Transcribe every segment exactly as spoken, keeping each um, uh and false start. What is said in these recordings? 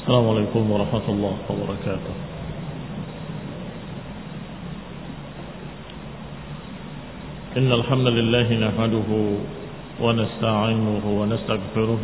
السلام عليكم ورحمة الله وبركاته. إن الحمد لله نحمده ونستعينه ونستغفره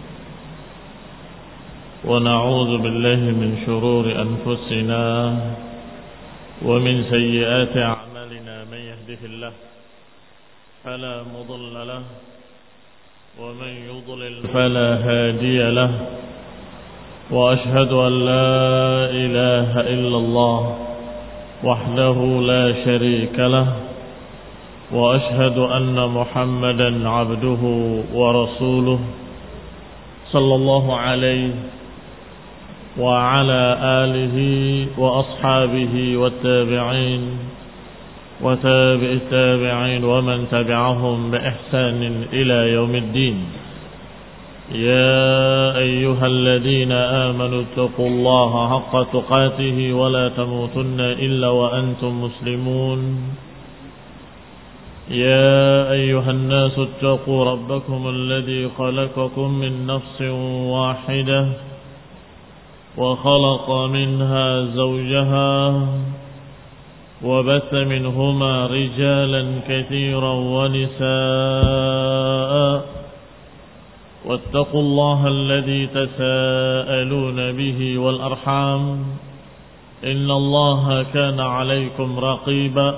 ونعوذ بالله من شرور أنفسنا ومن سيئات أعمالنا. من يهده الله فلا مضل له ومن يضلل فلا هادي له، وأشهد أن لا إله إلا الله وحده لا شريك له، وأشهد أن محمدا عبده ورسوله صلى الله عليه وعلى آله وأصحابه والتابعين وتابع التابعين ومن تبعهم بإحسان إلى يوم الدين. يا أيها الذين آمنوا اتقوا الله حق تقاته ولا تموتن إلا وأنتم مسلمون. يا أيها الناس اتقوا ربكم الذي خلقكم من نفس واحدة وخلق منها زوجها وبث منهما رجالا كثيرا ونساء، واتقوا الله الذي تساءلون به والأرحام إن الله كان عليكم رقيبا.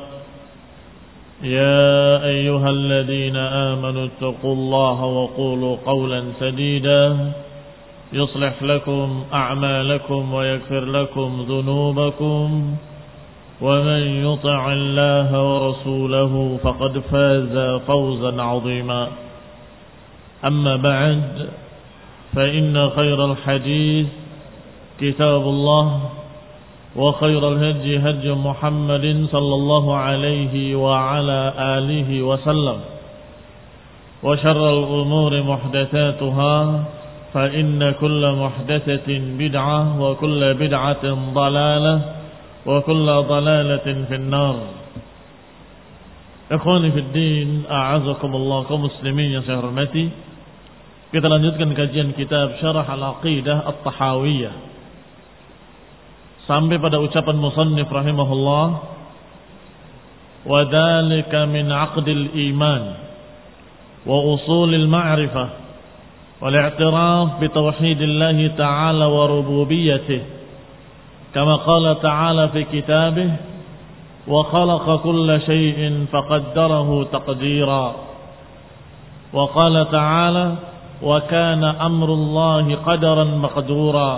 يا أيها الذين آمنوا اتقوا الله وقولوا قولا سديدا يصلح لكم أعمالكم ويغفر لكم ذنوبكم، ومن يطع الله ورسوله فقد فاز فوزا عظيما. أما بعد، فإن خير الحديث كتاب الله، وخير الهدي هدي محمد صلى الله عليه وعلى آله وسلم، وشر الأمور محدثاتها، فإن كل محدثة بدعة وكل بدعة ضلالة وكل ضلالة في النار. Ikhwani fi din, a'azakumullah, kaum muslimin yang saya hormati. Kita lanjutkan kajian kitab Syarah Al-Aqidah At-Tahawiyah sampai pada ucapan musannif rahimahullah, wa dzalika min 'aqdil iman wa usulil ma'rifah wal i'tiraf bi tauhidillah ta'ala wa rububiyyatihi, kama qala ta'ala fi kitabih wa khalaqa kulla shay'in faqaddarahu taqdira, wa qala ta'ala wa kana amrullahi qadaran maqdura.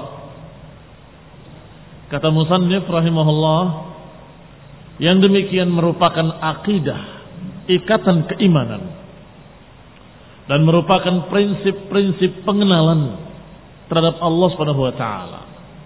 Kata musannif rahimahullah, yang demikian merupakan akidah, ikatan keimanan, dan merupakan prinsip-prinsip pengenalan terhadap Allah Subhanahu wa taala,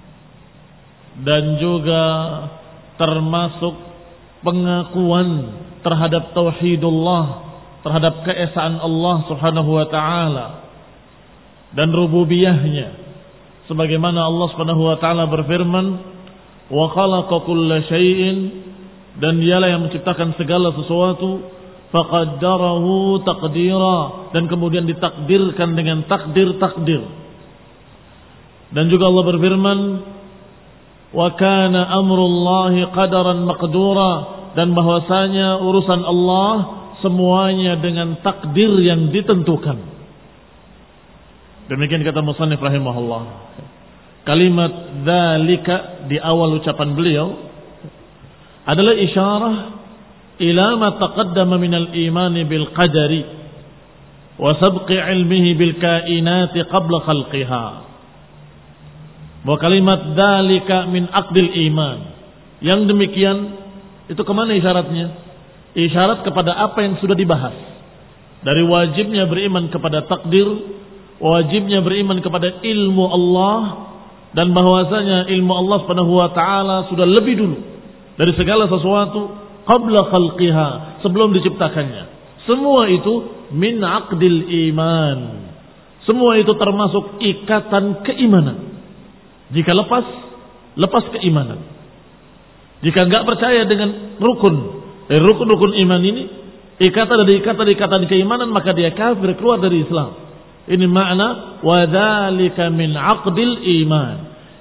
dan juga termasuk pengakuan terhadap tauhidullah, terhadap keesaan Allah Subhanahu wa taala dan rububiyahnya, sebagaimana Allah Subhanahu wa taala berfirman, wa khalaqa kulla syai'in, dan dialah yang menciptakan segala sesuatu, faqaddarahu taqdira, dan kemudian ditakdirkan dengan takdir-takdir. Dan juga Allah berfirman, wa kana amrullahi qadaran maqdura, dan bahwasanya urusan Allah semuanya dengan takdir yang ditentukan. Demikian kata musannif rahimahullah. Kalimat dzalika di awal ucapan beliau adalah isyarah ila ma taqaddama minal imani bil qadari wa sabqi ilmihi bil kainati qabla khalqiha. Bahwa kalimat dzalika min aqdil iman, yang demikian itu kemana isyaratnya? Isyarat kepada apa yang sudah dibahas, dari wajibnya beriman kepada takdir, wajibnya beriman kepada ilmu Allah, dan bahwasanya ilmu Allah Subhanahu wa taala sudah lebih dulu dari segala sesuatu, qabla khalqiha, sebelum diciptakannya. Semua itu min aqdil iman. Semua itu termasuk ikatan keimanan. Jika lepas, lepas keimanan. Jika enggak percaya dengan rukun, dari rukun-rukun iman ini, ikatan dari ikatan-ikatan keimanan, maka dia kafir, keluar dari Islam. Ini makna wa dzalika min aqdil iman.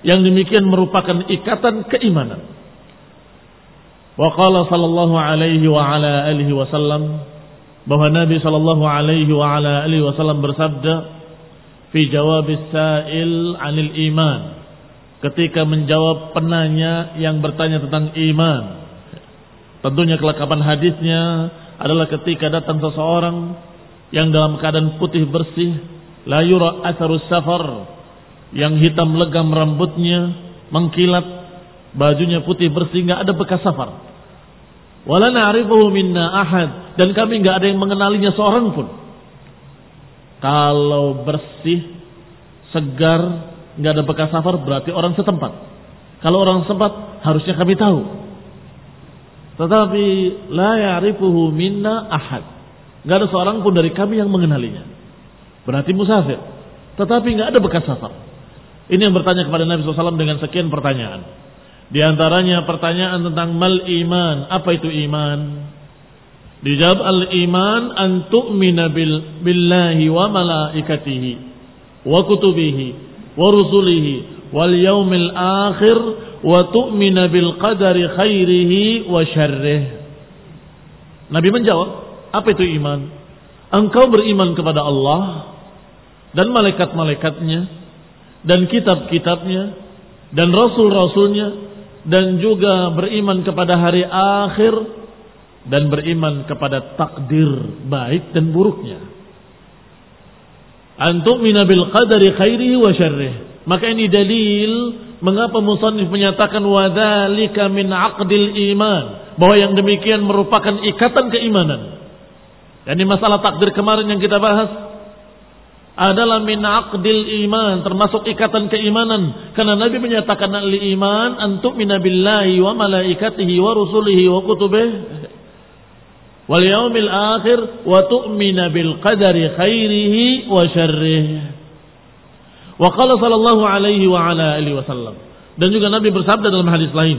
yang demikian merupakan ikatan keimanan. Wa qala sallallahu alaihi wa ala alihi wasallam, bahwa Nabi sallallahu alaihi wa ala alihi wasallam bersabda fi jawabis sa'il 'anil iman, ketika menjawab penanya yang bertanya tentang iman. Tentunya kelengkapan hadisnya adalah ketika datang seseorang yang dalam keadaan putih bersih, la yura atharus safar, yang hitam legam rambutnya, mengkilat, bajunya putih bersih, enggak ada bekas safar. Wala na'rifuhu minna ahad, dan kami enggak ada yang mengenalinya seorang pun. Kalau bersih, segar, enggak ada bekas safar, berarti orang setempat. Kalau orang setempat harusnya kami tahu. Tetapi la ya'rifuhu minna ahad, enggak ada seorang pun dari kami yang mengenalinya. Berarti musafir, tetapi enggak ada bekas safar. Ini yang bertanya kepada Nabi shallallahu alaihi wasallam dengan sekian pertanyaan. Di antaranya pertanyaan tentang mal iman, apa itu iman? Dijawab al iman an tu'mina bil, billahi wa malaikatihi wa kutubihi wa rusulihi wal yaumil akhir wa tu'mina bil qadari khairihi wa syarrih. Nabi menjawab, apa itu iman? Engkau beriman kepada Allah dan malaikat-malaikatnya dan kitab-kitabnya dan rasul-rasulnya, dan juga beriman kepada hari akhir dan beriman kepada takdir baik dan buruknya. Antu'mina bil qadari khairihi wa syarrih. Maka ini dalil mengapa musannif menyatakan wadzalika min aqdil iman, bahwa yang demikian merupakan ikatan keimanan. Dan di masalah takdir kemarin yang kita bahas adalah min aqdil iman, termasuk ikatan keimanan. Karena Nabi menyatakan al-iman an tu'mina billahi wa malaikatihi wa rusulihi wa kutubihi wal yaumil akhir wa tu'mina bil qadari khairihi wa syarrihi. Wa qala sallallahu alaihi wa ala alihi wasallam, dan juga Nabi bersabda dalam hadis lain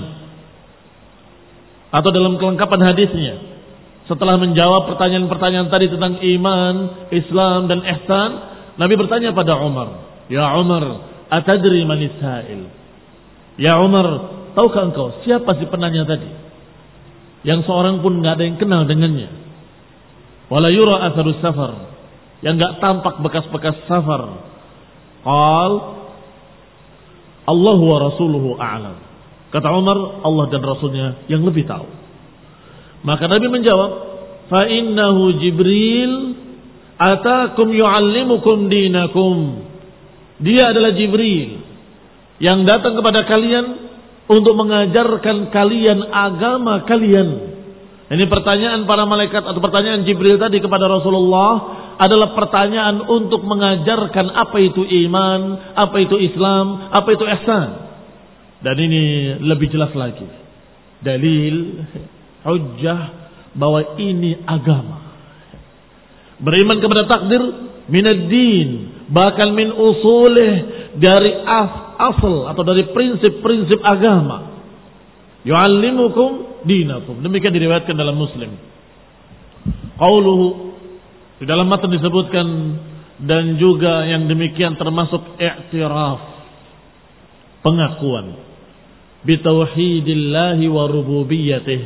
atau dalam kelengkapan hadisnya, setelah menjawab pertanyaan-pertanyaan tadi tentang iman, Islam dan ihsan, Nabi bertanya pada Umar, "Ya Umar, atadri manis sa'il?" Ya Umar, tahukah engkau siapa si penanya tadi? Yang seorang pun enggak ada yang kenal dengannya. Wala yura atharus safar, yang enggak tampak bekas-bekas safar. Qal Allah wa rasuluhu a'lam. Kata Umar, Allah dan Rasulnya yang lebih tahu. Maka Nabi menjawab, fa innahu Jibril atakum yu'allimukum dinakum. Dia adalah Jibril yang datang kepada kalian untuk mengajarkan kalian agama kalian. Ini pertanyaan para malaikat atau pertanyaan Jibril tadi kepada Rasulullah adalah pertanyaan untuk mengajarkan apa itu iman, apa itu Islam, apa itu ihsan. Dan ini lebih jelas lagi, dalil, hujjah bahwa ini agama. Beriman kepada takdir minad din, bahkan min usulih, dari as, asal atau dari prinsip-prinsip agama. Yu'allimukum dinakum. Demikian diriwayatkan dalam Muslim. Qauluhu, di dalam matan disebutkan, dan juga yang demikian termasuk i'tiraf, pengakuan bitauhidillahi wa rububiyyatih.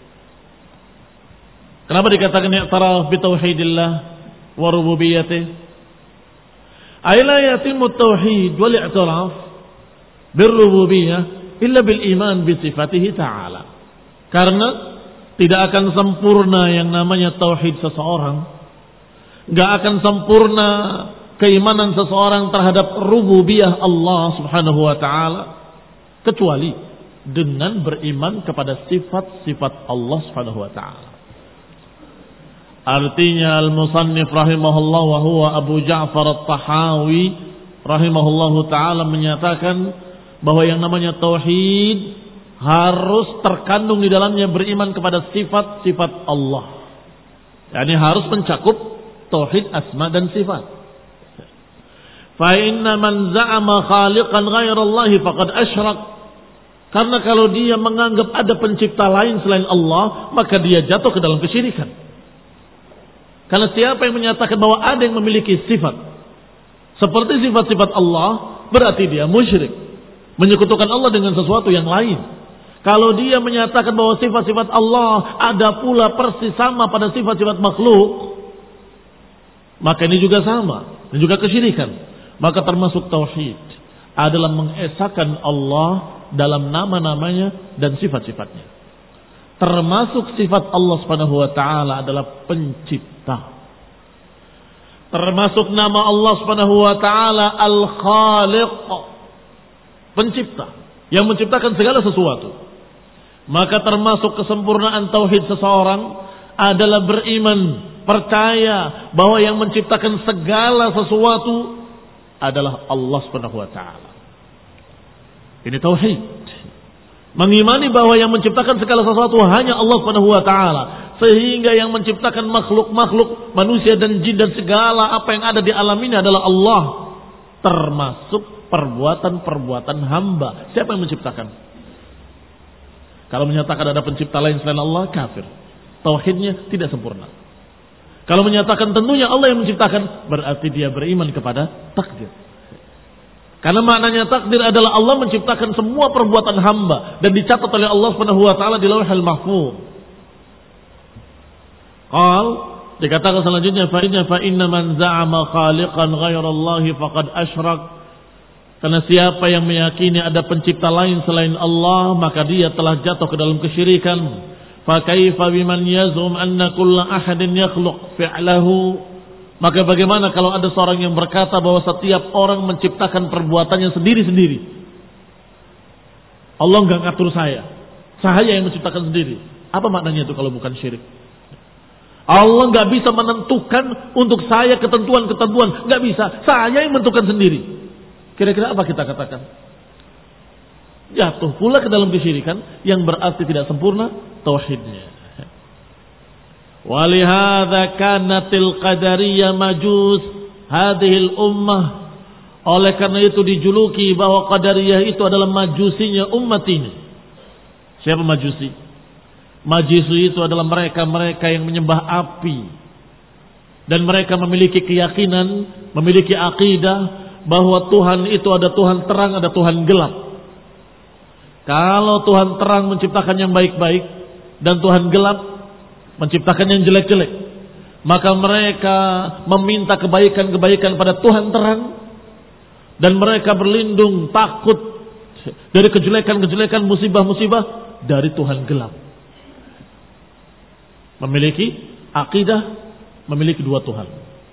Kenapa dikatakan i'tiraf bitauhidillah wa rububiyyatih? Ay la yatimu tauhid wal i'tiraf birrububiyyah illa bil iman bi sifatihi ta'ala. Karena tidak akan sempurna yang namanya tauhid seseorang, enggak akan sempurna keimanan seseorang terhadap rububiyah Allah Subhanahu wa taala kecuali dengan beriman kepada sifat-sifat Allah Subhanahu wa taala. Artinya al-musannif rahimahullah wa huwa Abu Ja'far at-Tahawi rahimahullahu taala menyatakan bahwa yang namanya tauhid harus terkandung di dalamnya beriman kepada sifat-sifat Allah. Yani harus mencakup tauhid asma dan sifat. Fa inna man za'ama khaliqan ghairallahi faqad asyrak. Karena kalau dia menganggap ada pencipta lain selain Allah, maka dia jatuh ke dalam kesyirikan. Karena siapa yang menyatakan bahwa ada yang memiliki sifat seperti sifat-sifat Allah, berarti dia musyrik. menyekutukan Allah dengan sesuatu yang lain. Kalau dia menyatakan bahwa sifat-sifat Allah ada pula persis sama pada sifat-sifat makhluk, maka ini juga sama, dan juga kesyirikan. Maka termasuk tauhid adalah mengesahkan Allah dalam nama-namanya dan sifat-sifatnya. Termasuk sifat Allah Subhanahu wa taala adalah pencipta. Termasuk nama Allah Subhanahu wa taala Al-Khaliq, pencipta, yang menciptakan segala sesuatu. Maka termasuk kesempurnaan tauhid seseorang adalah beriman, percaya bahwa yang menciptakan segala sesuatu adalah Allah Subhanahu wa taala. Ini tauhid. Mengimani bahwa yang menciptakan segala sesuatu hanya Allah Subhanahu wa taala, sehingga yang menciptakan makhluk-makhluk manusia dan jin dan segala apa yang ada di alam ini adalah Allah, termasuk perbuatan-perbuatan hamba. Siapa yang menciptakan? Kalau menyatakan ada pencipta lain selain Allah, kafir. Tauhidnya tidak sempurna. Kalau menyatakan tentunya Allah yang menciptakan, berarti dia beriman kepada takdir. Karena maknanya takdir adalah Allah menciptakan semua perbuatan hamba dan dicatat oleh Allah Subhanahu wa taala di Lauhul Mahfuz. Qal, dikatakan selanjutnya fa inna fa inna man za'ama khaliqan ghairallahi faqad asyrak. Karena siapa yang meyakini ada pencipta lain selain Allah, maka dia telah jatuh ke dalam kesyirikan. Fa kaifa biman yazum anna kulla ahadin yakhluq fi'lahu? Maka bagaimana kalau ada seorang yang berkata bahwa setiap orang menciptakan perbuatannya sendiri-sendiri? Allah enggak ngatur saya, saya yang menciptakan sendiri. Apa maknanya itu kalau bukan syirik? Allah enggak bisa menentukan untuk saya ketentuan-ketentuan, enggak bisa. Saya yang menentukan sendiri. Kira-kira apa kita katakan? Jatuh pula ke dalam kesyirikan yang berarti tidak sempurna tauhidnya. Walihada kanatil qadariyah majus hadhil ummah. Oleh karena itu dijuluki bahwa qadariyah itu adalah majusinya umat ini. Siapa majusi? Majusi itu adalah mereka-mereka yang menyembah api. Dan mereka memiliki keyakinan, memiliki akidah bahwa Tuhan itu ada Tuhan terang, ada Tuhan gelap. Kalau Tuhan terang menciptakan yang baik-baik dan Tuhan gelap menciptakan yang jelek-jelek, maka mereka meminta kebaikan-kebaikan pada Tuhan terang dan mereka berlindung takut dari kejelekan-kejelekan, musibah-musibah dari Tuhan gelap. Memiliki akidah, memiliki dua Tuhan.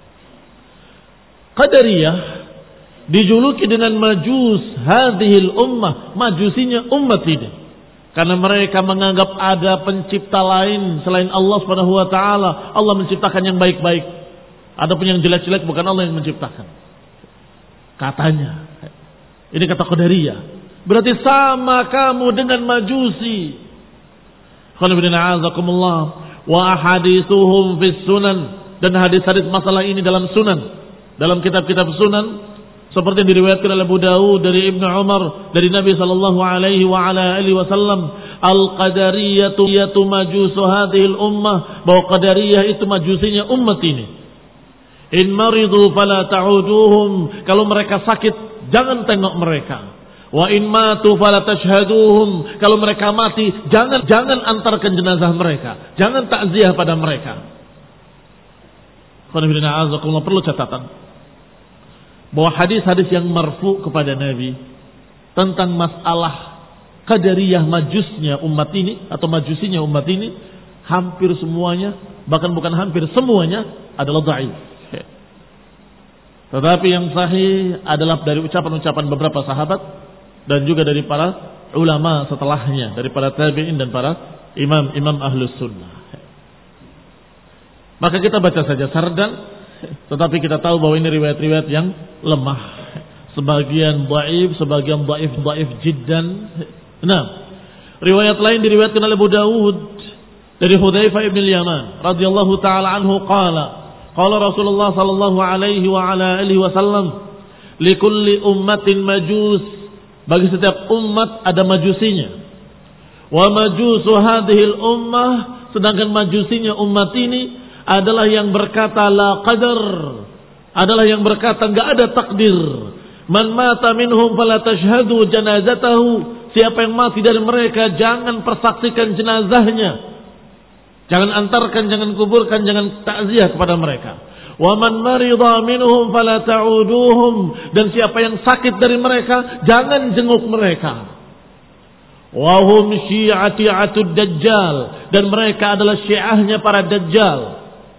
Qadariyah dijuluki dengan majus hadhil ummah, majusinya umat ini. Karena mereka menganggap ada pencipta lain selain Allah Subhanahu wa taala. Allah menciptakan yang baik-baik. Adapun yang jelek-jelek bukan Allah yang menciptakan. Katanya. Ini kata Qadariyah. Berarti sama kamu dengan majusi. Khonibuddina'azakumullah. Wa ahadithuhum fis sunan. Dan hadis-hadis masalah ini dalam sunan. Dalam kitab-kitab sunan. Seperti yang diriwayatkan oleh Abu Dawud dari Ibnu Umar dari Nabi sallallahu alaihi wa ala alihi wasallam, al-qadariyatu yatu majusu hadhil ummah, bahwa qadariyah itu majusinya umat ini. In maridu fala ta'uduhum, kalau mereka sakit jangan tengok mereka. Wa in matu fala tashhaduhum, kalau mereka mati jangan jangan antarkan jenazah mereka, jangan takziah pada mereka. Perlu catatan bahwa hadis-hadis yang marfu kepada Nabi tentang masalah qadariyah majusnya umat ini atau majusinya umat ini, hampir semuanya, bahkan bukan hampir semuanya adalah dhaif. Tetapi yang sahih adalah dari ucapan-ucapan beberapa sahabat dan juga dari para ulama setelahnya, dari para tabi'in dan para imam-imam ahlus sunnah. Maka kita baca saja sardan. Tetapi kita tahu bahwa ini riwayat-riwayat yang lemah. Sebagian dhaif, sebagian dhaif dhaif jiddan. Nah, riwayat lain diriwayatkan oleh Abu Dawud dari Hudzaifah bin Yaman radhiyallahu taala anhu qala qala Rasulullah sallallahu alaihi wa ala alihi wasallam likulli ummatin majus, bagi setiap umat ada majusinya. Wa majusu hadhil ummah, sedangkan majusinya umat ini adalah yang berkata la qadar, adalah yang berkata enggak ada takdir. Man mata minhum fala tashhadu janazatahu. Siapa yang mati dari mereka jangan persaksikan jenazahnya. Jangan antarkan, jangan kuburkan, jangan takziah kepada mereka. Wa man marida minhum fala ta'uduhum. Dan siapa yang sakit dari mereka jangan jenguk mereka. Wa hum syi'ati'atud dajjal. Dan mereka adalah syiahnya para dajjal.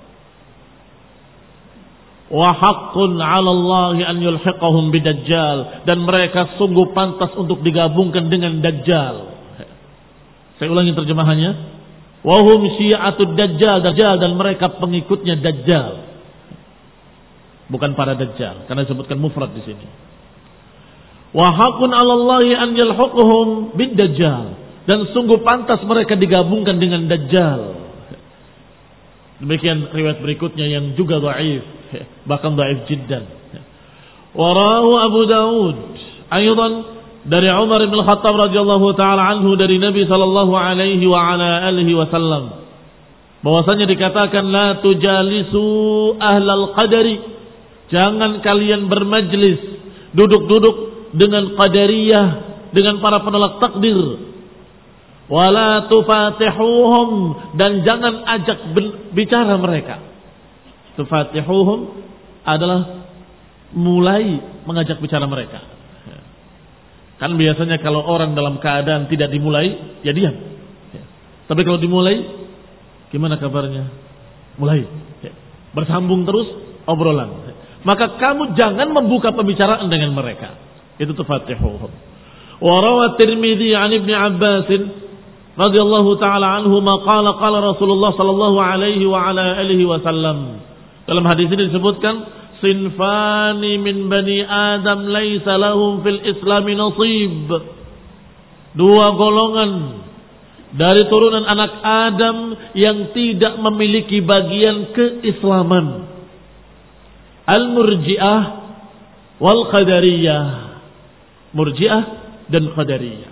Wa haqqun 'ala Allah an yulhiqahum bidajjal, dan mereka sungguh pantas untuk digabungkan dengan dajjal. Saya ulangi terjemahannya. Wa hum syi'atud dajjal, dajjal dan mereka pengikutnya dajjal. Bukan para dajjal karena disebutkan mufrad di sini. Wa haqqun 'ala Allah an yulhiqahum bidajjal, dan sungguh pantas mereka digabungkan dengan dajjal. Demikian riwayat berikutnya yang juga dhaif, bahkan dhaif jiddan. Warahu Abu Daud aydan dari Umar bin Khattab radhiyallahu taala anhu dari Nabi sallallahu alaihi wa ala alihi wasallam bahwasanya dikatakan la tujalisu ahlal qadari, jangan kalian bermajlis duduk-duduk dengan qadariyah, dengan para penolak takdir. Wala tufatihuhum, dan jangan ajak bicara mereka. Tufatihuhum adalah mulai mengajak bicara mereka. Kan biasanya kalau orang dalam keadaan tidak dimulai, ya diam. Tapi kalau dimulai, gimana kabarnya? Mulai. Bersambung terus obrolan. Maka kamu jangan membuka pembicaraan dengan mereka. Itu tufatihuhum. Wa rawat Tirmidzi an Ibnu Abbas radhiyallahu taala anhu qala qala Rasulullah sallallahu alaihi wa ala alihi wasallam. Dalam hadis ini disebutkan sinfani min bani Adam laisa lahum fil Islam nasib. Dua golongan dari turunan anak Adam yang tidak memiliki bagian keislaman. Al-Murji'ah wal Qadariyah. Murji'ah dan Qadariyah.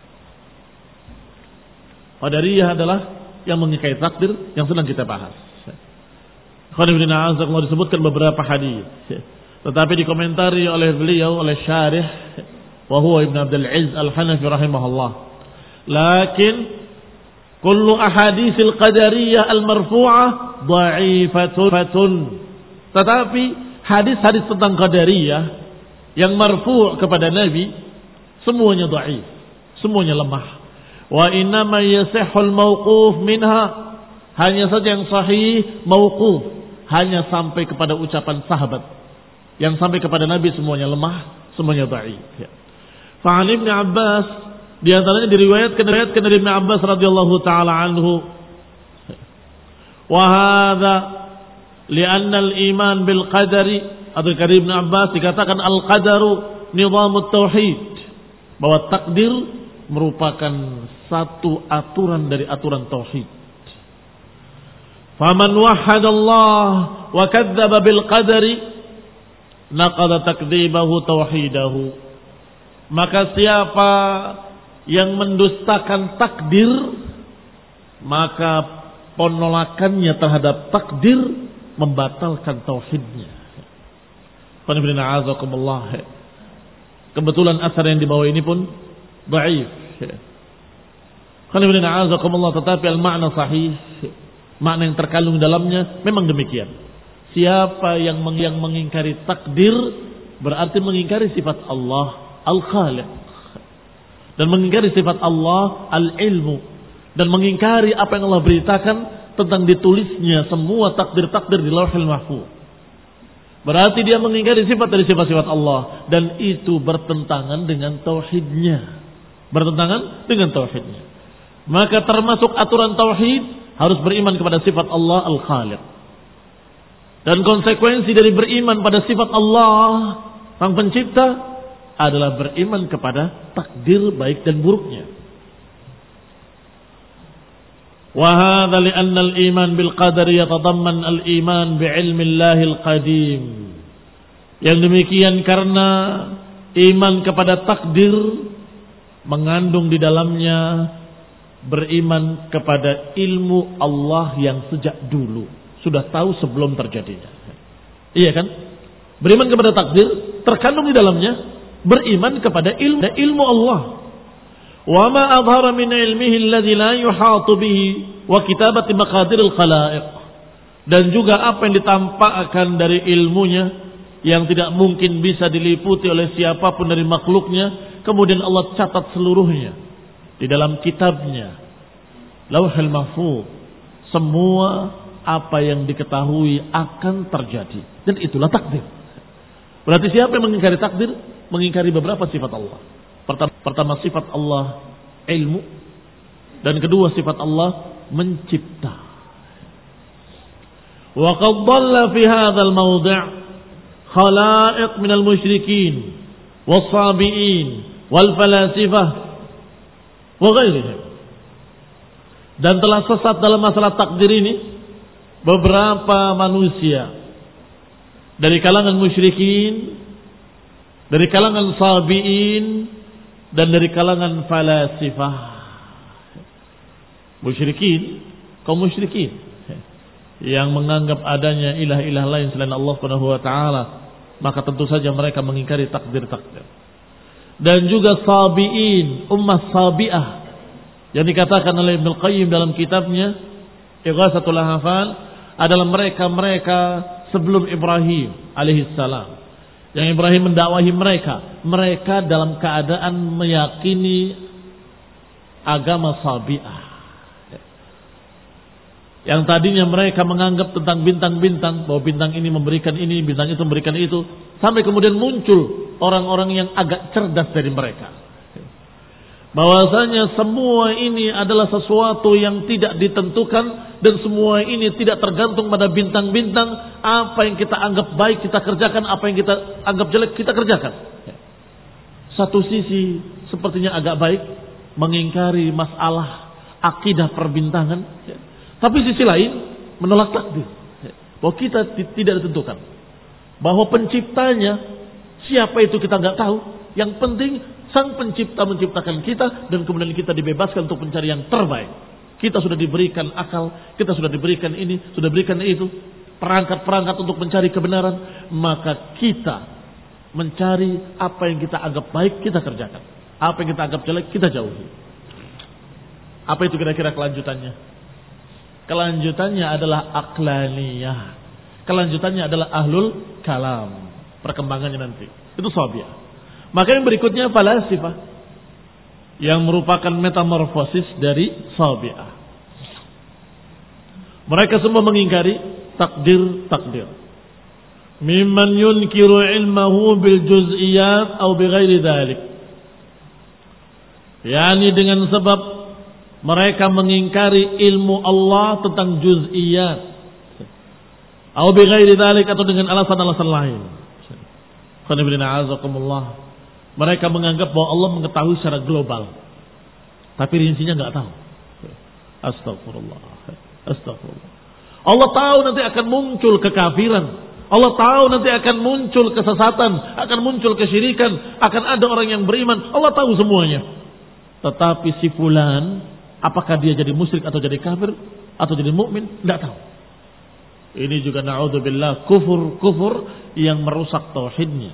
Qadariyah adalah yang mengingkari takdir yang sedang kita bahas. Qadibina Azza disebutkan beberapa hadis, tetapi dikomentari oleh beliau oleh syarih wa huwa Ibnu Abdul Aziz Al-Hanafi rahimahullah. Lakin kullu ahaditsil qadariyah al-marfu'ah dha'ifatun. Tetapi hadis-hadis tentang qadariyah yang marfu' kepada Nabi semuanya dhaif, semuanya lemah. Wa innama yasihhul mauquf minha, hanya saja yang sahih mauquf, hanya sampai kepada ucapan sahabat. Yang sampai kepada Nabi semuanya lemah, semuanya dhaif. Ya. Fa an Ibnu Abbas, di antaranya diriwayatkan diriwayatkan dari Ibnu Abbas radhiyallahu taala anhu. Wa hadza li'anna al-iman bil qadari, atau dari Ibnu Abbas dikatakan al-qadaru nizamut tauhid, bahwa takdir merupakan satu aturan dari aturan tauhid. Faman wahhadallah wa kadzdzaba bil qadari naqada takdzibahu tauhidahu. Maka siapa yang mendustakan takdir, maka penolakannya terhadap takdir membatalkan tauhidnya. Kebetulan asar yang dibawa ini pun dhaif. Tetapi al-makna sahih, makna yang terkandung dalamnya memang demikian. Siapa yang mengingkari takdir berarti mengingkari sifat Allah Al-Khaliq, dan mengingkari sifat Allah Al-Ilmu, dan mengingkari apa yang Allah beritakan tentang ditulisnya semua takdir-takdir di Lauhul Mahfuz. Berarti dia mengingkari sifat dari sifat-sifat Allah, dan itu bertentangan dengan tauhidnya. Bertentangan dengan tauhidnya. Maka termasuk aturan tauhid harus beriman kepada sifat Allah Al-Khaliq. Dan konsekuensi dari beriman pada sifat Allah Sang Pencipta adalah beriman kepada takdir baik dan buruknya. Wa hadza li'anna al-iman bil qadari yatadamman al-iman bi'ilmi Allahil qadim. Yang demikian karena iman kepada takdir mengandung di dalamnya beriman kepada ilmu Allah yang sejak dulu sudah tahu sebelum terjadinya. Iya kan? Beriman kepada takdir terkandung di dalamnya beriman kepada ilmu, ilmu Allah. Wa ma adhara min ilmihi alladhi la yuhatu bihi wa kitabati maqadiril khalaiq. Dan juga apa yang ditampakkan dari ilmunya yang tidak mungkin bisa diliputi oleh siapapun dari makhluknya, kemudian Allah catat seluruhnya di dalam kitabnya Lauhul Mahfuz. Semua apa yang diketahui akan terjadi, dan itulah takdir. Berarti siapa yang mengingkari takdir, mengingkari beberapa sifat Allah. Pertama, pertama sifat Allah ilmu, dan kedua sifat Allah mencipta. Wa qad dhalla fi hadzal mawdi' khalaiq minal musyrikin was-sabiin wal falasifah wa ghairihim. Dan telah sesat dalam masalah takdir ini beberapa manusia dari kalangan musyrikin, dari kalangan sabiin, dan dari kalangan falasifah. Musyrikin, kaum musyrikin yang menganggap adanya ilah-ilah lain selain Allah Subhanahu wa taala, maka tentu saja mereka mengingkari takdir-takdir. Dan juga sabiin, ummah sabiah yang dikatakan oleh Ibnu Qayyim dalam kitabnya Ighatsatul Lahfan adalah mereka-mereka sebelum Ibrahim alaihissalam. Yang Ibrahim mendakwahi mereka, mereka dalam keadaan meyakini agama sabiah. Yang tadinya mereka menganggap tentang bintang-bintang, bahwa bintang ini memberikan ini, bintang itu memberikan itu, sampai kemudian muncul orang-orang yang agak cerdas dari mereka, bahwasanya semua ini adalah sesuatu yang tidak ditentukan, dan semua ini tidak tergantung pada bintang-bintang. Apa yang kita anggap baik kita kerjakan, apa yang kita anggap jelek kita kerjakan. Satu sisi sepertinya agak baik, mengingkari masalah akidah perbintangan, tapi sisi lain menolak takdir, bahwa kita tidak ditentukan, bahwa penciptanya siapa itu kita nggak tahu. Yang penting Sang Pencipta menciptakan kita, dan kemudian kita dibebaskan untuk mencari yang terbaik. Kita sudah diberikan akal, kita sudah diberikan ini, sudah diberikan itu, perangkat-perangkat untuk mencari kebenaran. Maka kita mencari apa yang kita anggap baik, kita kerjakan. Apa yang kita anggap jelek, kita jauhi. Apa itu kira-kira kelanjutannya? Kelanjutannya adalah aqlaniyah. Kelanjutannya adalah ahlul kalam. Perkembangannya nanti itu sabiah. Maka yang berikutnya falasifah, yang merupakan metamorfosis dari sabiah. Mereka semua mengingkari takdir-takdir. Mimman yunkiru ilmahu bil juz'iyat atau bighairi dzalik. Yani dengan sebab mereka mengingkari ilmu Allah tentang juz'iyat, atau bighairi dzalik, atau dengan alasan-alasan lain. Mereka menganggap bahwa Allah mengetahui secara global, tapi rincinya enggak tahu. Astagfirullah. Astagfirullah. Allah tahu nanti akan muncul kekafiran. Allah tahu nanti akan muncul kesesatan, akan muncul kesyirikan, akan ada orang yang beriman. Allah tahu semuanya. Tetapi si fulan, apakah dia jadi musyrik atau jadi kafir atau jadi mukmin? Enggak tahu. Ini juga na'udzubillah kufur-kufur yang merusak tauhidnya.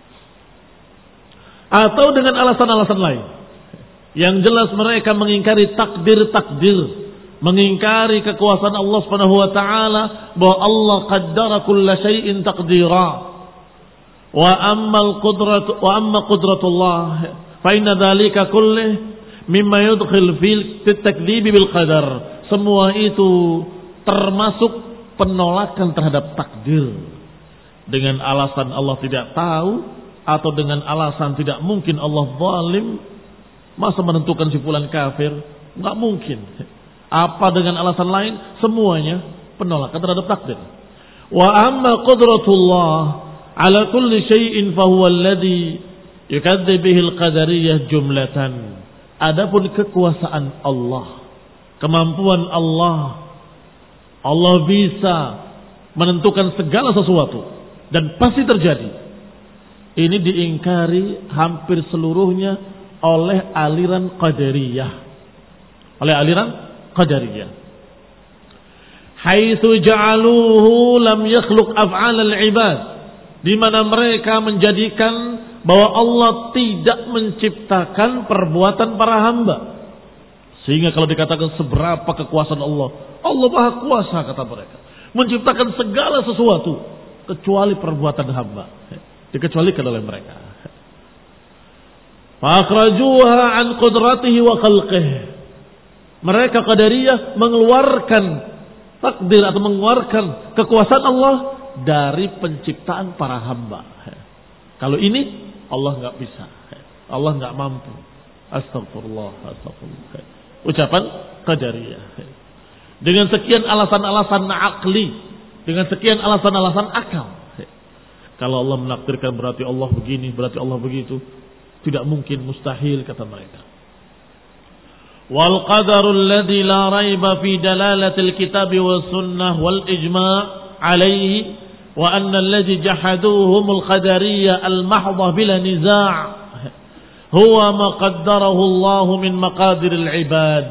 Atau dengan alasan-alasan lain. Yang jelas mereka mengingkari takdir-takdir, mengingkari kekuasaan Allah Subhanahu wa taala, bahwa Allah qaddara kulla syai'in taqdira. Wa ammal qudratu wa amma qudratullah fa inna dzalika kullu mimma yudkhil fil takdzib bil qadar. Semua itu termasuk penolakan terhadap takdir. Dengan alasan Allah tidak tahu, atau dengan alasan tidak mungkin Allah zalim, masa menentukan si fulan kafir? Enggak mungkin. Apa dengan alasan lain? Semuanya penolakan terhadap takdir. Wa amma qudratullah ala kulli syai'in fa huwa alladhi yukadzdzib bihi al-qadariyah jumlatan. Adapun kekuasaan Allah, kemampuan Allah, Allah bisa menentukan segala sesuatu dan pasti terjadi. Ini diingkari hampir seluruhnya oleh aliran Qadariyah. Oleh aliran Qadariyah. Haitsu ja'aluhu lam yakhluq af'al al-ibad di mana mereka menjadikan bahwa Allah tidak menciptakan perbuatan para hamba. Sehingga kalau dikatakan seberapa kekuasaan Allah, Allah Maha Kuasa kata mereka, menciptakan segala sesuatu kecuali perbuatan hamba, dikecualikan oleh mereka. Fa'akhrajuha an qudratihi wa khalqihi. Mereka Qadariyah mengeluarkan takdir atau mengeluarkan kekuasaan Allah dari penciptaan para hamba. Kalau ini Allah nggak bisa, Allah nggak mampu. Astagfirullah, astagfirullah. Ucapan Qadariyah. Dengan sekian alasan-alasan akli, dengan sekian alasan-alasan akal. Kalau Allah menakdirkan berarti Allah begini, berarti Allah begitu. Tidak mungkin, mustahil kata mereka. Wal qadarul ladzi la raiba fi dalalatil kitab was sunnah wal ijma' alaihi wa anna alladzi jahaduhumul qadariyah al mahdhah bila niza' huwa ma qaddarahu Allah min maqadiril ibad.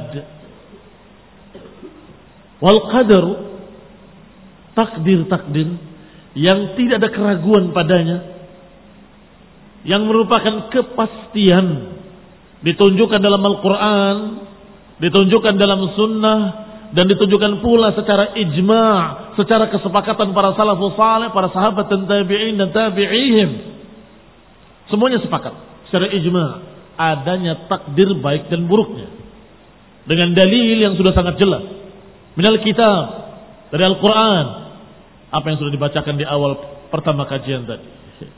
Wal qadar, takdir-takdir yang tidak ada keraguan padanya, yang merupakan kepastian, ditunjukkan dalam Al-Quran, ditunjukkan dalam sunnah, dan ditunjukkan pula secara ijma', secara kesepakatan para salafus saleh, para sahabat dan tabi'in dan tabi'ihim. Semuanya sepakat secara ijma' adanya takdir baik dan buruknya, dengan dalil yang sudah sangat jelas minal kitab, dari Al-Quran, apa yang sudah dibacakan di awal pertama kajian tadi.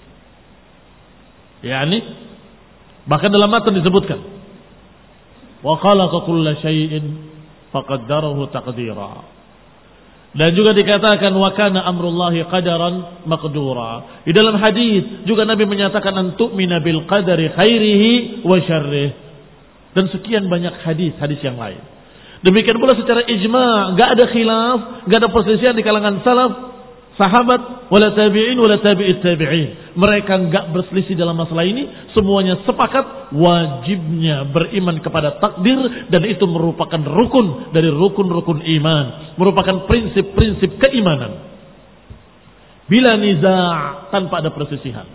Yani bahkan dalam matan disebutkan wa khalaqa kulla syai'in faqaddarahu taqdira. Dan juga dikatakan wa kana amrullahi qadaran maqdura. Di dalam hadis juga Nabi menyatakan an tu'mina bil qadari khairihi wa syarrih. Dan sekian banyak hadis-hadis yang lain. Demikian pula secara ijma', enggak ada khilaf, enggak ada perselisihan di kalangan salaf, sahabat, wala tabi'in, wala tabi'it tabi'in. Mereka enggak berselisih dalam masalah ini. Semuanya sepakat wajibnya beriman kepada takdir. Dan itu merupakan rukun dari rukun-rukun iman. Merupakan prinsip-prinsip keimanan. Bila niza' tanpa ada perselisihan.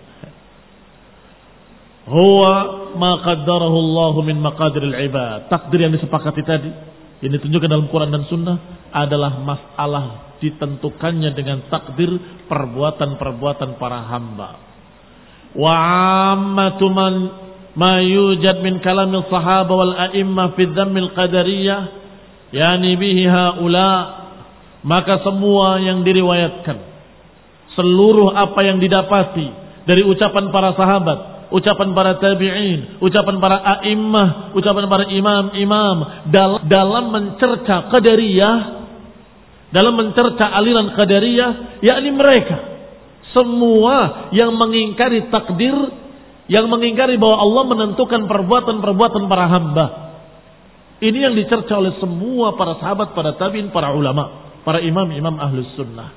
Huwa ma qaddarahu Allah min maqadiril ibad. Takdir yang disepakati tadi, yang ditunjukkan dalam Quran dan Sunnah, adalah masalah ditentukannya dengan takdir perbuatan-perbuatan para hamba. Wa ammatu man ma yujad min kalamil sahaba wal a'immah fi dhammil qadariyah yani bihi haula. Maka semua yang diriwayatkan, seluruh apa yang didapati dari ucapan para sahabat, ucapan para tabi'in, ucapan para a'immah, ucapan para imam-imam dalam mencerca Qadariyah, dalam mencerca aliran Qadariyah, yakni mereka semua yang mengingkari takdir, yang mengingkari bahwa Allah menentukan perbuatan-perbuatan para hamba. Ini yang dicerca oleh semua para sahabat, para tabi'in, para ulama, para imam-imam ahlus sunnah.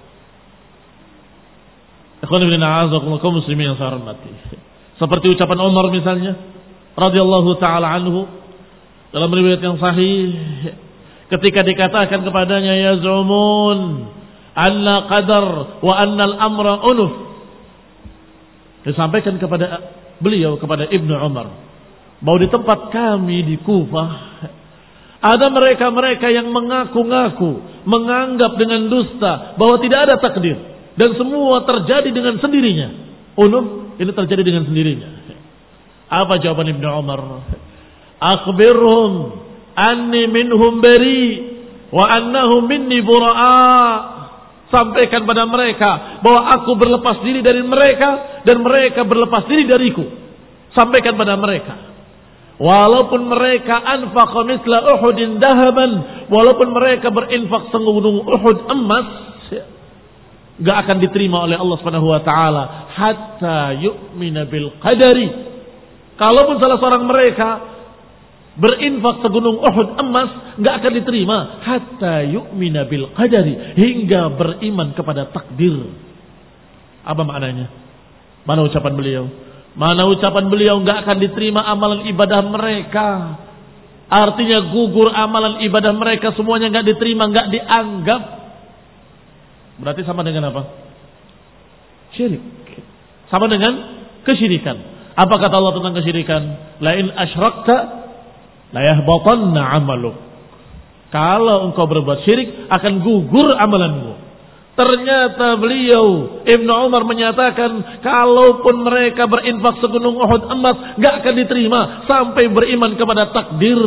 Ikhwan ibn a'azakumullah, kaum muslimin yang saya hormati. Seperti ucapan Umar misalnya, radhiyallahu taala anhu, dalam riwayat yang sahih, ketika dikatakan kepadanya yaz'umun anna qadar wa anna al-amra unuf. Disampaikan kepada beliau, kepada Ibnu Umar, bahwa di tempat kami di Kufah ada mereka-mereka yang mengaku-ngaku, menganggap dengan dusta bahwa tidak ada takdir dan semua terjadi dengan sendirinya. Unuf, ini terjadi dengan sendirinya. Apa jawaban Ibnu Umar? Akhbirhum anni minhum bari wa annahum minni bura'a. Sampaikan pada mereka bahwa aku berlepas diri dari mereka dan mereka berlepas diri dariku. Sampaikan pada mereka, walaupun mereka anfaqa mithla Uhudin dahaban, walaupun mereka berinfak segunung Uhud emas, gak akan diterima oleh Allah Subhanahu wa taala hatta yu'mina bil qadari. Kalaupun salah seorang mereka berinfak segunung Uhud emas, gak akan diterima hatta yu'mina bil qadari, hingga beriman kepada takdir. Apa maknanya? Mana ucapan beliau? Mana ucapan beliau gak akan diterima amalan ibadah mereka. Artinya gugur amalan ibadah mereka, semuanya gak diterima, gak dianggap. Berarti sama dengan apa? Syirik. Sama dengan kesyirikan. Apa kata Allah tentang kesyirikan? La in asyrakta la yahbatanna 'amaluk. Kalau engkau berbuat syirik akan gugur amalanmu. Ternyata beliau Ibnu Umar menyatakan kalaupun mereka berinfak segunung Uhud emas enggak akan diterima sampai beriman kepada takdir.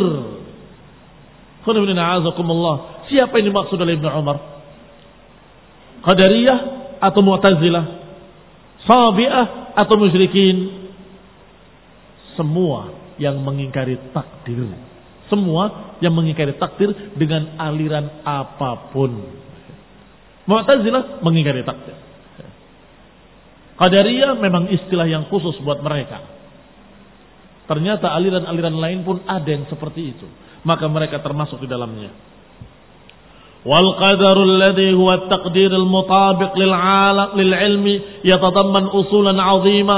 Siapa yang dimaksud oleh Ibnu Umar? Qadariyah atau Mu'tazilah? Sabi'ah atau musyrikin? Semua yang mengingkari takdir. Semua yang mengingkari takdir dengan aliran apapun. Mu'tazilah mengingkari takdir. Qadariyah memang istilah yang khusus buat mereka. Ternyata aliran-aliran lain pun ada yang seperti itu. Maka mereka termasuk di dalamnya. Wal qadarul ladzi huwa at-taqdir al-mutabiq lil 'alam lil 'ilmi yatadamman usulan 'azima.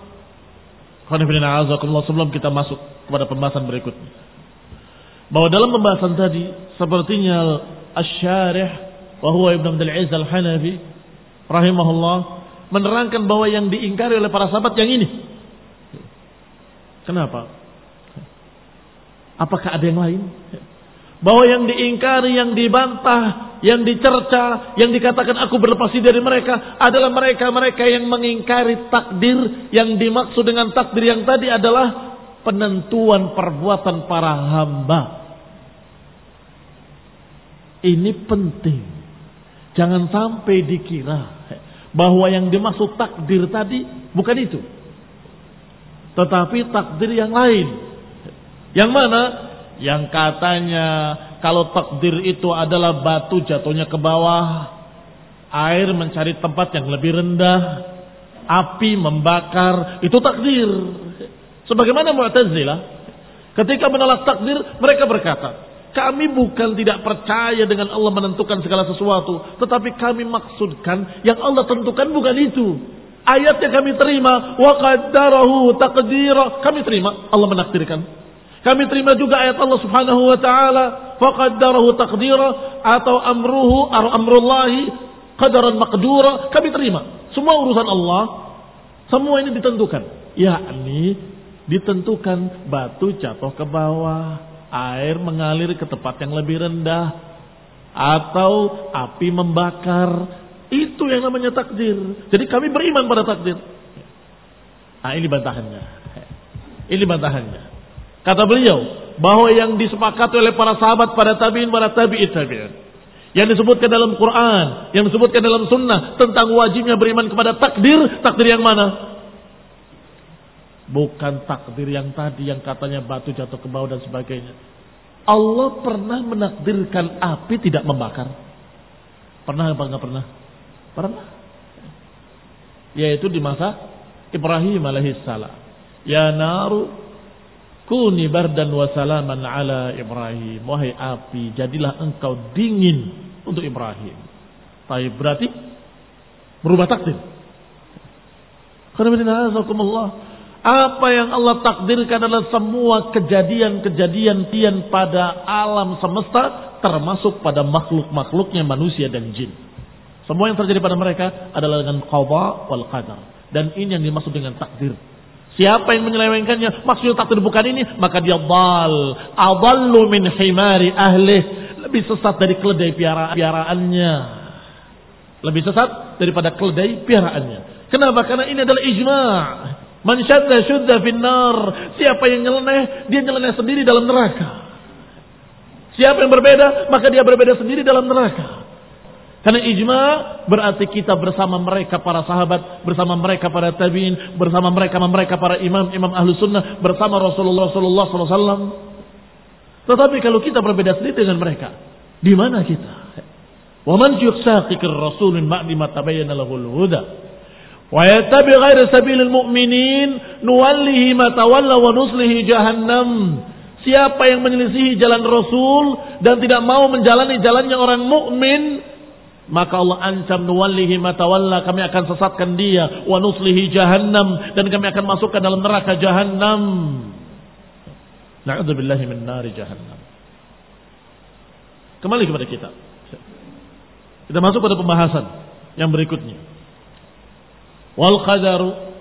Sebelum kita masuk kepada pembahasan berikutnya, bahwa dalam pembahasan tadi sepertinya Asy-Syarih wa huwa Ibnu Abdul Aziz Al-Hanafi rahimahullah menerangkan bahwa yang diingkari oleh para sahabat yang ini. Kenapa? Apakah ada yang lain? Bahwa yang diingkari, yang dibantah, yang dicerca, yang dikatakan aku berlepas diri dari mereka adalah mereka-mereka yang mengingkari takdir. Yang dimaksud dengan takdir yang tadi adalah penentuan perbuatan para hamba. Ini penting. Jangan sampai dikira bahwa yang dimaksud takdir tadi bukan itu, tetapi takdir yang lain. Yang mana? Yang katanya kalau takdir itu adalah batu jatuhnya ke bawah, air mencari tempat yang lebih rendah, api membakar, itu takdir. Sebagaimana Mu'tazilah ketika menolak takdir, mereka berkata, kami bukan tidak percaya dengan Allah menentukan segala sesuatu, tetapi kami maksudkan yang Allah tentukan bukan itu. Ayatnya kami terima, wa qaddarahu taqdira, kami terima Allah menakdirkan. Kami terima juga ayat Allah Subhanahu wa taala, fa qaddarahu taqdira atau amruhu ar amrullahi qadaran maqdura, kami terima. Semua urusan Allah, semua ini ditentukan. Yakni ditentukan batu jatuh ke bawah, air mengalir ke tempat yang lebih rendah, atau api membakar. Itu yang namanya takdir. Jadi kami beriman pada takdir. Nah, ini bantahannya. Ini bantahannya. Kata beliau bahwa yang disepakati oleh para sahabat, para tabi'in, para tabi'it tabi'in, yang disebutkan dalam Quran, yang disebutkan dalam sunnah tentang wajibnya beriman kepada takdir, takdir yang mana? Bukan takdir yang tadi yang katanya batu jatuh ke bawah dan sebagainya. Allah pernah menakdirkan api tidak membakar. Pernah apa enggak pernah? Pernah. Yaitu di masa Ibrahim alaihissalam. Ya naru kuni bardan wa salaman ala Ibrahim. Wahai api, jadilah engkau dingin untuk Ibrahim. Tapi berarti berubah takdir. Apa yang Allah takdirkan adalah semua kejadian-kejadian tian pada alam semesta, termasuk pada makhluk-makhluknya manusia dan jin. Semua yang terjadi pada mereka adalah dengan qada wal qadar. Dan ini yang dimaksud dengan takdir. Siapa yang menyelewengkannya, maksudnya takdir bukan ini, maka dia dal, adallu min himari ahlih, lebih sesat dari keledai piara, piaraannya. Lebih sesat daripada keledai piaraannya. Kenapa? Karena ini adalah ijma'. Man syadda syudda finnar. Siapa yang nyeleneh, dia nyeleneh sendiri dalam neraka. Siapa yang berbeda, maka dia berbeda sendiri dalam neraka. Karena ijma' berarti kita bersama mereka para sahabat, bersama mereka para tabi'in, bersama mereka mereka para imam imam ahlu sunnah, bersama Rasulullah Sallallahu Alaihi Wasallam. Tetapi kalau kita berbeda sendiri dengan mereka, di mana kita? Wa man yusaqiqir rasul min ba'di ma tabayyana lahul huda wa yattabi' ghaira sabilil mu'minin nuwallihi ma tawalla wa nuslihi jahannam. Siapa yang menyelisihi jalan Rasul dan tidak mau menjalani jalannya orang mukmin, maka Allah ancam nuwallihi ma tawalla, kami akan sesatkan dia, wa nuslihi jahannam, dan kami akan masukkan dalam neraka jahannam. Na'udzubillahi min nari jahannam. Kembali kepada kita. Kita masuk pada pembahasan yang berikutnya. Wal qadaru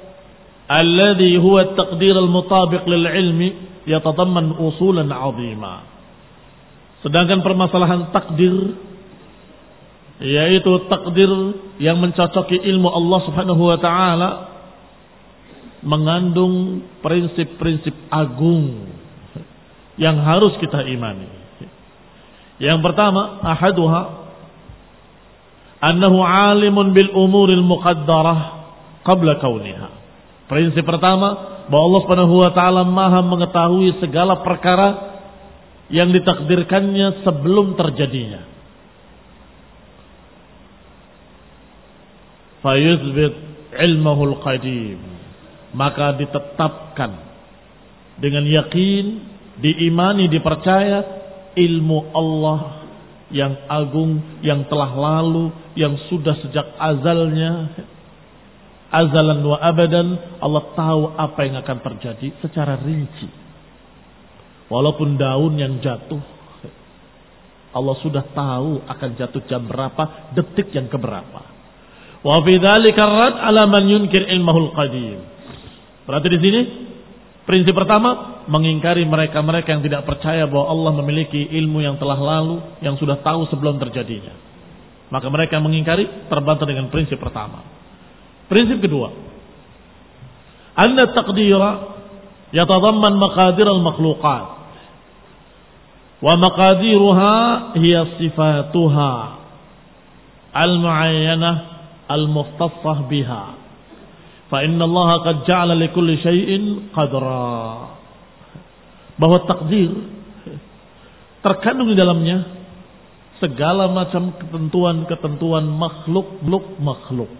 alladhi huwa at-taqdir al-mutabiq lil ilmi yatadamman usulan 'azima. Sedangkan permasalahan takdir, yaitu takdir yang mencocoki ilmu Allah Subhanahu wa taala, mengandung prinsip-prinsip agung yang harus kita imani. Yang pertama, ahaduha annahu 'alimun bil umuril muqaddarah qabla kauniha. Prinsip pertama, bahwa Allah Subhanahu wa taala Maha mengetahui segala perkara yang ditakdirkannya sebelum terjadinya. Fayuzbit ilmahul qadim, maka ditetapkan dengan yakin, diimani, dipercaya ilmu Allah yang agung, yang telah lalu, yang sudah sejak azalnya, azalan wa abadan. Allah tahu apa yang akan terjadi secara rinci. Walaupun daun yang jatuh, Allah sudah tahu akan jatuh jam berapa, detik yang keberapa. Wa fi dzalika rad ala man yunkir ilmahul qadim. Berarti di sini prinsip pertama, mengingkari mereka-mereka yang tidak percaya bahwa Allah memiliki ilmu yang telah lalu, yang sudah tahu sebelum terjadinya. Maka mereka yang mengingkari terbantah dengan prinsip pertama. Prinsip kedua, anna taqdira yatadamman maqadir al-makhluqat wa maqadiruha hiya sifatuha al-mu'ayyanah al-mukhtassah biha. Fa inna Allah qad ja'ala li kulli syai'in qadra. Bahwa takdir terkandung di dalamnya segala macam ketentuan-ketentuan makhluk-makhluk.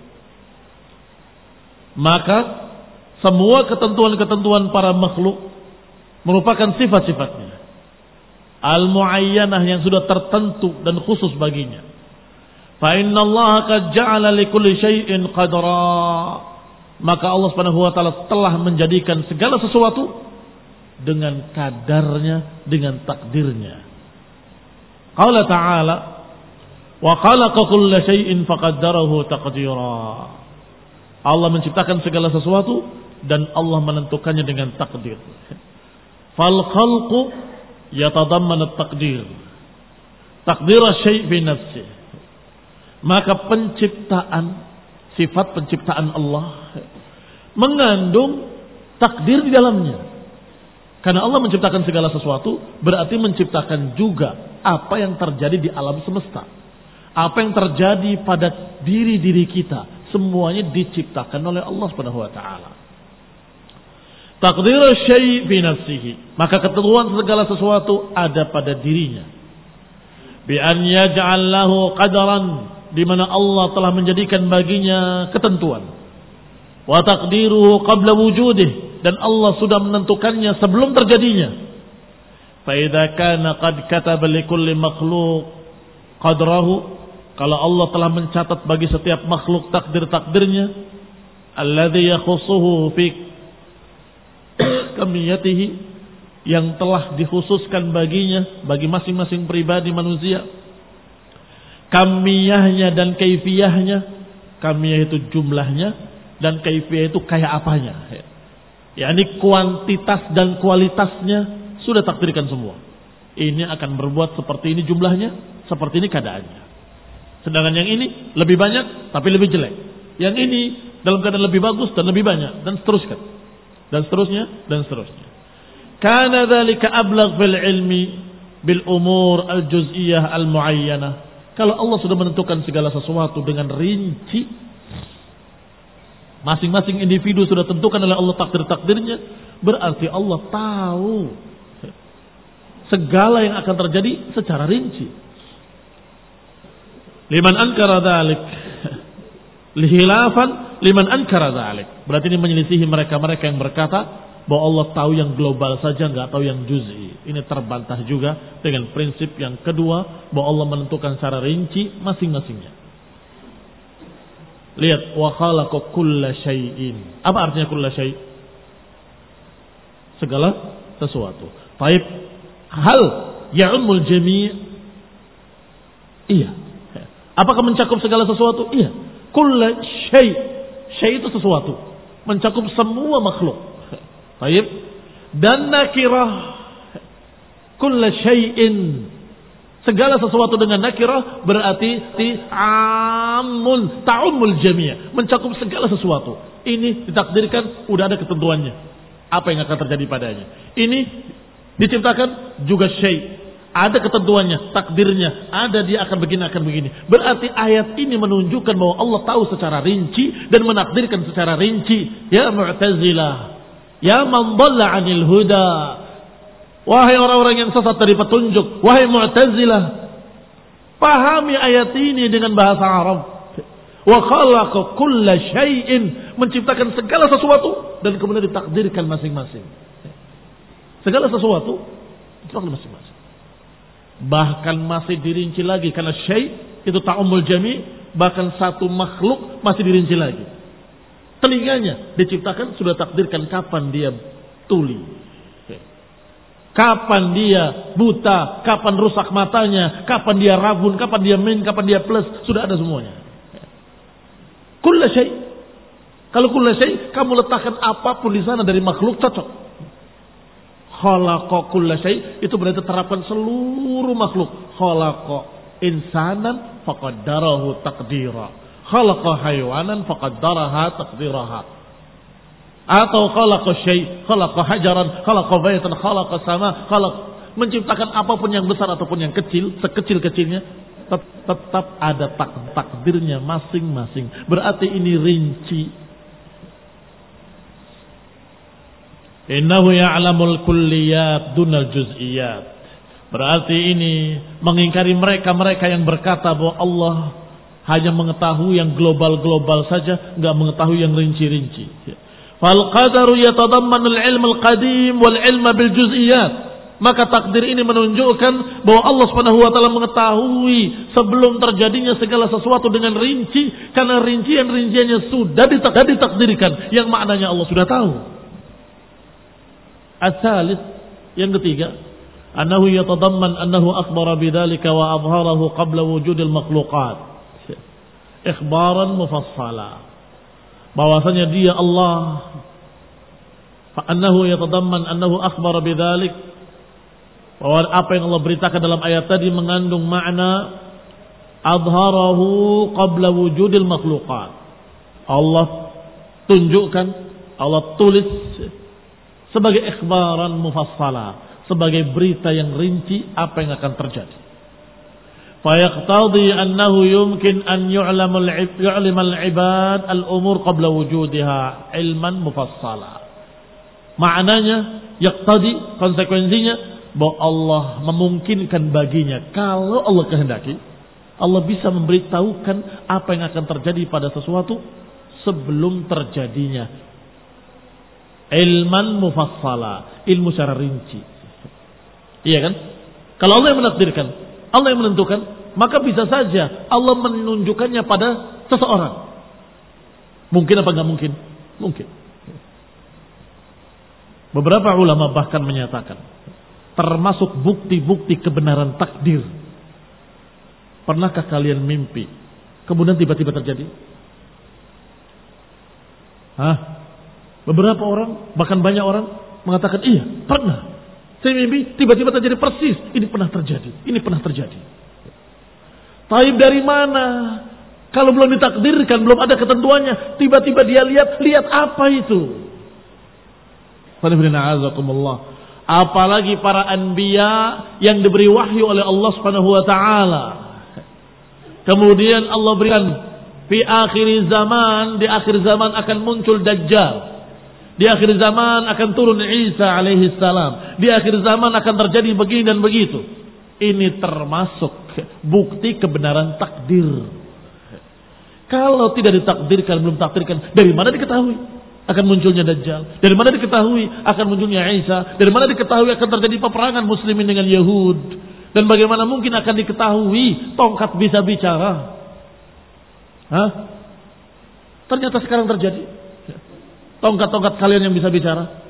Maka semua ketentuan-ketentuan para makhluk merupakan sifat-sifatnya al-mu'ayyanah yang sudah tertentu dan khusus baginya. Fa inna Allah qad ja'ala li kulli syai'in qadra. Maka Allah Subhanahu wa taala telah menjadikan segala sesuatu dengan kadarnya, dengan takdirnya. Qala ta'ala wa khalaqa kulla syai'in faqaddarahu taqdira. Allah menciptakan segala sesuatu dan Allah menentukannya dengan takdir. Fal khalqu yatadamman at-taqdir. Takdir asy-syai' fi nafsi. Maka penciptaan, sifat penciptaan Allah mengandung takdir di dalamnya. Karena Allah menciptakan segala sesuatu berarti menciptakan juga apa yang terjadi di alam semesta. Apa yang terjadi pada diri-diri kita, semuanya diciptakan oleh Allah Subhanahu wa taala. Taqdir syai' fi nafsihi, maka ketentuan segala sesuatu ada pada dirinya. Bi an yaj'al lahu qadaran, di mana Allah telah menjadikan baginya ketentuan. Wa taqdiruhu qabla wujudih, dan Allah sudah menentukannya sebelum terjadinya. Fa idza kana qad kataba li kulli makhluq qadrahu, kalau Allah telah mencatat bagi setiap makhluk takdir-takdirnya, alladzi yakhussuhu fi kamiyatihi, yang telah dikhususkan baginya, bagi masing-masing pribadi manusia, kamiyahnya dan kaifiyahnya. Kamiyah itu jumlahnya dan kaifiyah itu kayak apanya, yakni kuantitas dan kualitasnya sudah takdirkan semua. Ini akan berbuat seperti ini jumlahnya, seperti ini keadaannya. Sedangkan yang ini lebih banyak tapi lebih jelek, yang ini dalam keadaan lebih bagus dan lebih banyak, dan seterusnya dan seterusnya dan seterusnya. Kana dzalika ablagh fil ilmi bil umur al juz'iyah al muayyanah. Kalau Allah sudah menentukan segala sesuatu dengan rinci, masing-masing individu sudah tentukan oleh Allah takdir-takdirnya, berarti Allah tahu segala yang akan terjadi secara rinci. Liman ankara dzalik lihilafan liman ankara dzalik. Berarti ini menyelisihi mereka-mereka yang berkata bahwa Allah tahu yang global saja, enggak tahu yang juz'i. Ini terbantah juga dengan prinsip yang kedua, bahwa Allah menentukan secara rinci masing-masingnya. Lihat, wa khalaqa kulla syai'in. Apa artinya kulla syai'? Segala sesuatu. Baik, hal ya'ummul jami'? Iya. Apakah mencakup segala sesuatu? Iya. Kulla syai'. Syai' itu sesuatu. mencakup semua makhluk. Baik. Dan nakirah kulla syai'in, segala sesuatu dengan nakirah berarti amun ta'ummul jami', mencakup segala sesuatu. Ini ditakdirkan, udah ada ketentuannya apa yang akan terjadi padanya. Ini diciptakan juga syai', ada ketentuannya, takdirnya, ada dia akan begini, akan begini. Berarti ayat ini menunjukkan bahwa Allah tahu secara rinci dan menakdirkan secara rinci. Ya Mu'tazilah, ya man dhalla 'anil huda, wahai orang-orang yang sesat dari petunjuk, wahai Mu'tazilah, pahami ayat ini dengan bahasa Arab. Wa khalaqa kulla syai'in, menciptakan segala sesuatu dan kemudian ditakdirkan masing-masing. Segala sesuatu ditakdirkan masing-masing. Bahkan masih dirinci lagi karena syai' itu ta'ummul jami', bahkan satu makhluk masih dirinci lagi. Telinganya diciptakan sudah takdirkan kapan dia tuli, kapan dia buta, kapan rusak matanya, kapan dia rabun, kapan dia min, kapan dia plus, sudah ada semuanya. Kulla syai'. Kalau kulla syai', kamu letakkan apapun di sana dari makhluk cocok. Khalaqa kulla syai', itu berarti terapkan seluruh makhluk. Khalaqa insanan faqaddarahu taqdira. Khalaqa haywanan faqaddaraha taqdiraha. Atau khalaqa syai', khalaqa hajaran, khalaqa baitan, khalaqa sama, khalaq, menciptakan apapun yang besar ataupun yang kecil, sekecil-kecilnya tetap ada tak takdirnya masing-masing. Berarti ini rinci. Innahu ya'lamul kulliyat dunal juz'iyat. Berarti ini mengingkari mereka-mereka yang berkata bahwa Allah hanya mengetahui yang global-global saja, enggak mengetahui yang rinci-rinci. Fal qadaru yatadammanul ilmal qadim wal ilma bil juz'iyat. Maka takdir ini menunjukkan bahwa Allah Subhanahu wa taala mengetahui sebelum terjadinya segala sesuatu dengan rinci, karena rincian-rinciannya sudah ditakdirkan, yang maknanya Allah sudah tahu. As-salis, yang ketiga, annahu yatadamman annahu akhbara bidzalika wa adharahu qabla wujudil makhluqat. Ikhbaran mufassala. Bahwasanya dia Allah, fa annahu yatadamman annahu akhbara bidzalik, bahwa apa yang Allah beritakan dalam ayat tadi mengandung makna adharahu qabla wujudil makhluqat. Allah tunjukkan, Allah tulis sebagai ikhbaran mufassala, sebagai berita yang rinci apa yang akan terjadi. Fayaqtadi annahu yumkin an yu'lamal yu'limal ibad al-umur qabla wujudiha ilman mufassala. Maknanya yaqtadi, konsekuensinya bahwa Allah memungkinkan baginya, kalau Allah kehendaki, Allah bisa memberitahukan apa yang akan terjadi pada sesuatu sebelum terjadinya. Ilman mufassala, ilmu secara rinci. Iya kan? Kalau Allah yang menakdirkan, Allah yang menentukan, maka bisa saja Allah menunjukkannya pada seseorang. Mungkin apa enggak mungkin? Mungkin. Beberapa ulama bahkan menyatakan termasuk bukti-bukti kebenaran takdir. Pernahkah kalian mimpi kemudian tiba-tiba terjadi? Hah? Beberapa orang, bahkan banyak orang mengatakan, iya, pernah. Saya mimpi tiba-tiba terjadi persis. Ini pernah terjadi. Ini pernah terjadi. Taib dari mana? Kalau belum ditakdirkan, belum ada ketentuannya, tiba-tiba dia lihat, lihat apa itu? Alhamdulillah. Apalagi para anbiya yang diberi wahyu oleh Allah Subhanahu wa taala. Kemudian Allah berikan fi akhir zaman, di akhir zaman akan muncul Dajjal. Di akhir zaman akan turun Isa alaihi salam. Di akhir zaman akan terjadi begini dan begitu. Ini termasuk bukti kebenaran takdir. Kalau tidak ditakdirkan, belum takdirkan, dari mana diketahui akan munculnya Dajjal? Dari mana diketahui akan munculnya Isa? Dari mana diketahui akan terjadi peperangan muslimin dengan Yahud? Dan bagaimana mungkin akan diketahui tongkat bisa bicara? Hah? Ternyata sekarang terjadi. Tongkat-tongkat kalian yang bisa bicara.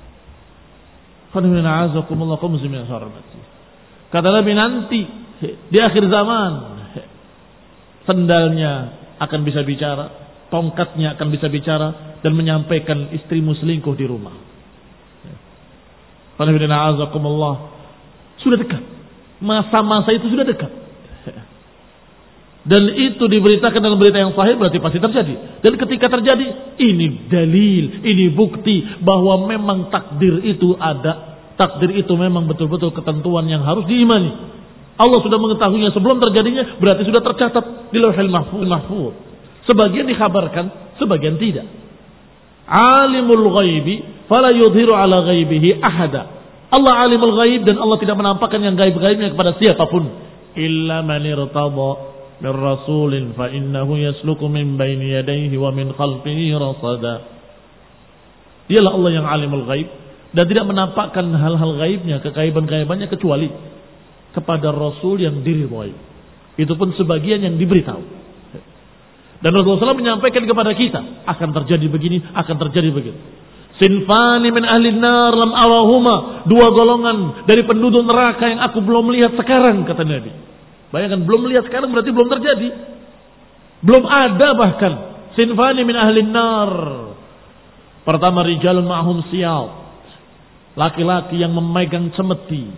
Kata Nabi, nanti di akhir zaman sendalnya akan bisa bicara, tongkatnya akan bisa bicara dan menyampaikan istrimu selingkuh di rumah. Sudah dekat. Masa-masa itu sudah dekat. Dan itu diberitakan dalam berita yang sahih, berarti pasti terjadi. Dan ketika terjadi, ini dalil, ini bukti bahwa memang takdir itu ada. Takdir itu memang betul-betul ketentuan yang harus diimani. Allah sudah mengetahuinya sebelum terjadinya, berarti sudah tercatat di Lauhul Mahfuz. Sebagian dikhabarkan, sebagian tidak. Alimul ghaibi fala yudhiru ala ghaibihi ahada. Allah alimul ghaib dan Allah tidak menampakkan yang gaib-gaibnya kepada siapapun. Illa man irtada min rasulin fa innahu yasluku min baini yadayhi wa min khalfihi rasada. Dialah Allah yang alimul ghaib dan tidak menampakkan hal-hal gaibnya, kegaiban-gaibannya kecuali kepada rasul yang diridhai. Itu pun sebagian yang diberitahu. Dan Rasulullah shallallahu alaihi wasallam menyampaikan kepada kita akan terjadi begini, akan terjadi begitu. Sinfani min ahli nar lam arahuma, dua golongan dari penduduk neraka yang aku belum lihat sekarang, kata Nabi. Bayangkan, belum lihat sekarang berarti belum terjadi. Belum ada bahkan. Sinfani min ahli nar. Pertama, rijalun ma'hum siyal. Laki-laki yang memegang cemeti.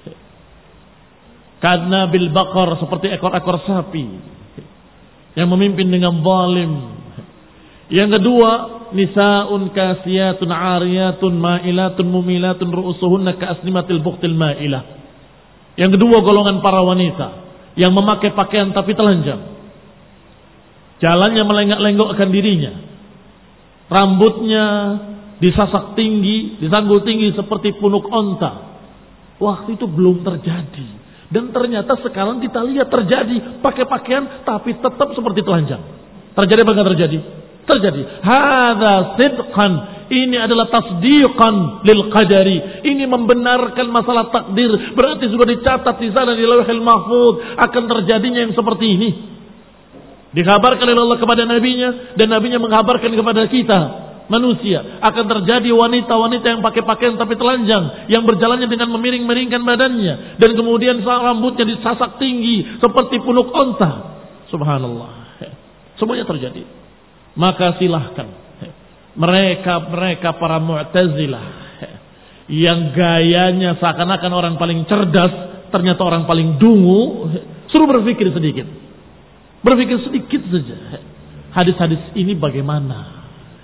Kadna bil baqar, seperti ekor-ekor sapi. Yang memimpin dengan zalim. Yang kedua, nisaun kasiyatun ariyatun ma'ilatun mumilatun ru'usuhunna ka'asnimatil buqtil ma'ilah. Yang kedua, golongan para wanita yang memakai pakaian tapi telanjang. Jalannya melengak-lenggokkan dirinya. Rambutnya disasak tinggi, disanggul tinggi seperti punuk onta. Waktu itu belum terjadi. Dan ternyata sekarang kita lihat terjadi. Pakai pakaian tapi tetap seperti telanjang. Terjadi apa enggak terjadi? Terjadi. Hadza sidqan. Ini adalah tasdiqan lil qadari. Ini membenarkan masalah takdir. Berarti sudah dicatat di sana di Lauhul Mahfuz akan terjadinya yang seperti ini. Dikabarkan oleh Allah kepada nabinya dan nabinya mengkabarkan kepada kita manusia akan terjadi wanita-wanita yang pakai pakaian tapi telanjang, yang berjalannya dengan memiring-miringkan badannya dan kemudian rambutnya disasak tinggi seperti punuk onta. Subhanallah. Semuanya terjadi. Maka silahkan mereka-mereka para Mu'tazilah yang gayanya seakan-akan orang paling cerdas, ternyata orang paling dungu, suruh berpikir sedikit. Berpikir sedikit saja. Hadis-hadis ini bagaimana?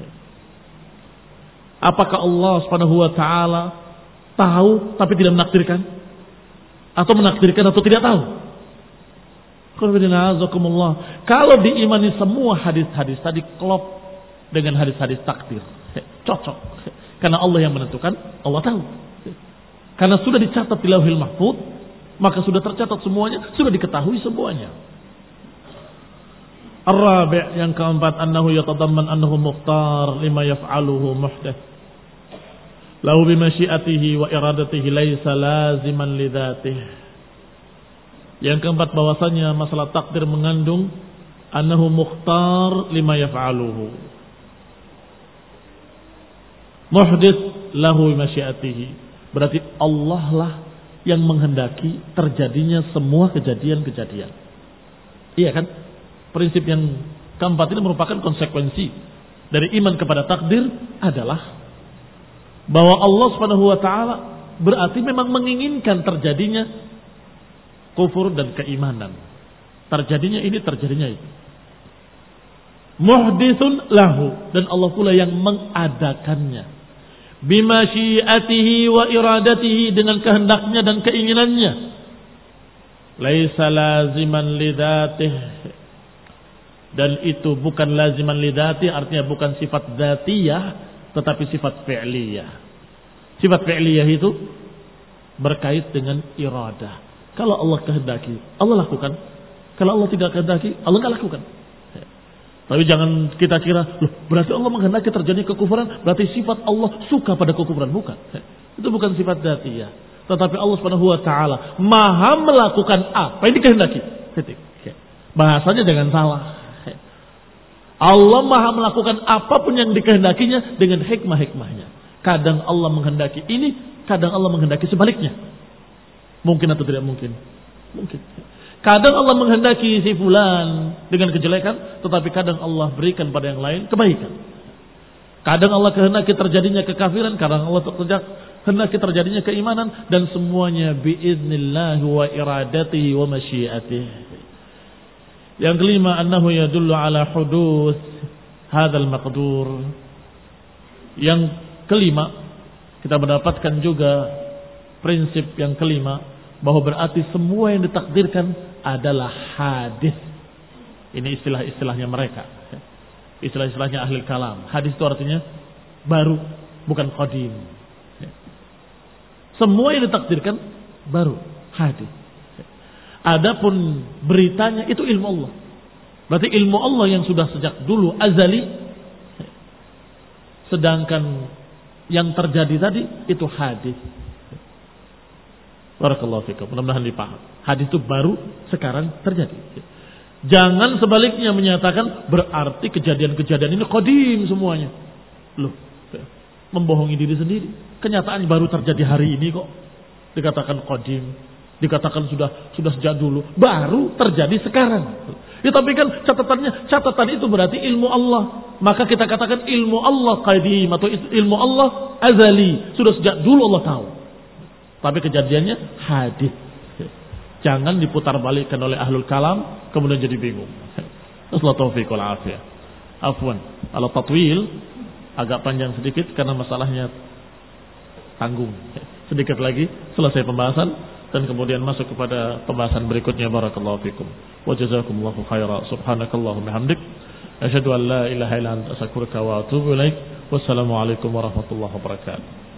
Apakah Allah Subhanahu wa taala tahu tapi tidak menakdirkan? Atau menakdirkan atau tidak tahu? Kalau diimani semua hadis-hadis tadi klop dengan hadis-hadis takdir, cocok. Karena Allah yang menentukan, Allah tahu. Karena sudah dicatat di Lauhul Mahfuz, maka sudah tercatat semuanya, sudah diketahui semuanya. Ar-rabi' yang keempat, annahu yatadamman annahu mukhtar lima yaf'aluhu muhdats. Lahu bimasyiatihi wa iradatihi laisa laziman li dzatihi. Yang keempat, bahwasanya masalah takdir mengandung annahu mukhtar lima yaf'aluhu. Muhdits lahu masyiatihi. Berarti Allah lah yang menghendaki terjadinya semua kejadian-kejadian. Iya kan? Prinsip yang keempat ini merupakan konsekuensi dari iman kepada takdir adalah bahwa Allah Subhanahu wa taala berarti memang menginginkan terjadinya kufur dan keimanan. Terjadinya ini, terjadinya itu. Muhditsun lahu, dan Allah pula yang mengadakannya. Bimasyiatihi wa iradatihi, dengan kehendaknya dan keinginannya. Laisa laziman lidzatihi, dan itu bukan laziman lidzati, artinya bukan sifat dzatiyah tetapi sifat fi'liyah. Sifat fi'liyah itu berkait dengan iradah. Kalau Allah kehendaki, Allah lakukan. Kalau Allah tidak kehendaki, Allah enggak lakukan. Tapi jangan kita kira, loh, berarti Allah menghendaki terjadi kekufuran, berarti sifat Allah suka pada kekufuran. Bukan. Itu bukan sifat dzatiyah. Tetapi Allah Subhanahu wa taala Maha melakukan apa yang dikehendaki. Bahasanya jangan salah. Allah Maha melakukan apapun yang dikehendakinya dengan hikmah-hikmahnya. Kadang Allah menghendaki ini, kadang Allah menghendaki sebaliknya. Mungkin atau tidak mungkin? Mungkin. Kadang Allah menghendaki si fulan dengan kejelekan, tetapi kadang Allah berikan pada yang lain kebaikan. Kadang Allah kehendaki terjadinya kekafiran, kadang Allah kehendaki terjadinya keimanan, dan semuanya biiznillah wa iradatihi wa masyiatihi. Yang kelima, annahu yadullu ala hudus hadzal maqdur. Yang kelima, kita mendapatkan juga prinsip yang kelima, bahwa berarti semua yang ditakdirkan adalah hadis. Ini istilah-istilahnya mereka, istilah-istilahnya ahli kalam. Hadis itu artinya baru, bukan qadim. Semua yang ditakdirkan baru, hadis. Adapun beritanya itu ilmu Allah. Berarti ilmu Allah yang sudah sejak dulu azali. Sedangkan yang terjadi tadi itu hadis. Barakallahu fikum. Mudah-mudahan dipaham. Hadis itu baru sekarang terjadi. Jangan sebaliknya menyatakan berarti kejadian-kejadian ini qadim semuanya. Loh, membohongi diri sendiri. Kenyataan baru terjadi hari ini kok dikatakan qadim, dikatakan sudah sudah sejak dulu, baru terjadi sekarang. Ya tapi kan catatannya, catatan itu berarti ilmu Allah. Maka kita katakan ilmu Allah qadim atau ilmu Allah azali, sudah sejak dulu Allah tahu. Tapi kejadiannya hadis. Jangan diputar balikkan oleh ahlul kalam kemudian jadi bingung. Nasallahu taufiq wal afiyah. Afwan, ala tatwil agak panjang sedikit karena masalahnya tanggung. Sedikit lagi selesai pembahasan dan kemudian masuk kepada pembahasan berikutnya. Barakallahu fikum wa jazakumullahu khairan. Subhanakallahumma hamdik asyhadu an la ilaha illa anta astaghfiruka wa atubu ilaik. Wassalamu alaikum warahmatullahi wabarakatuh.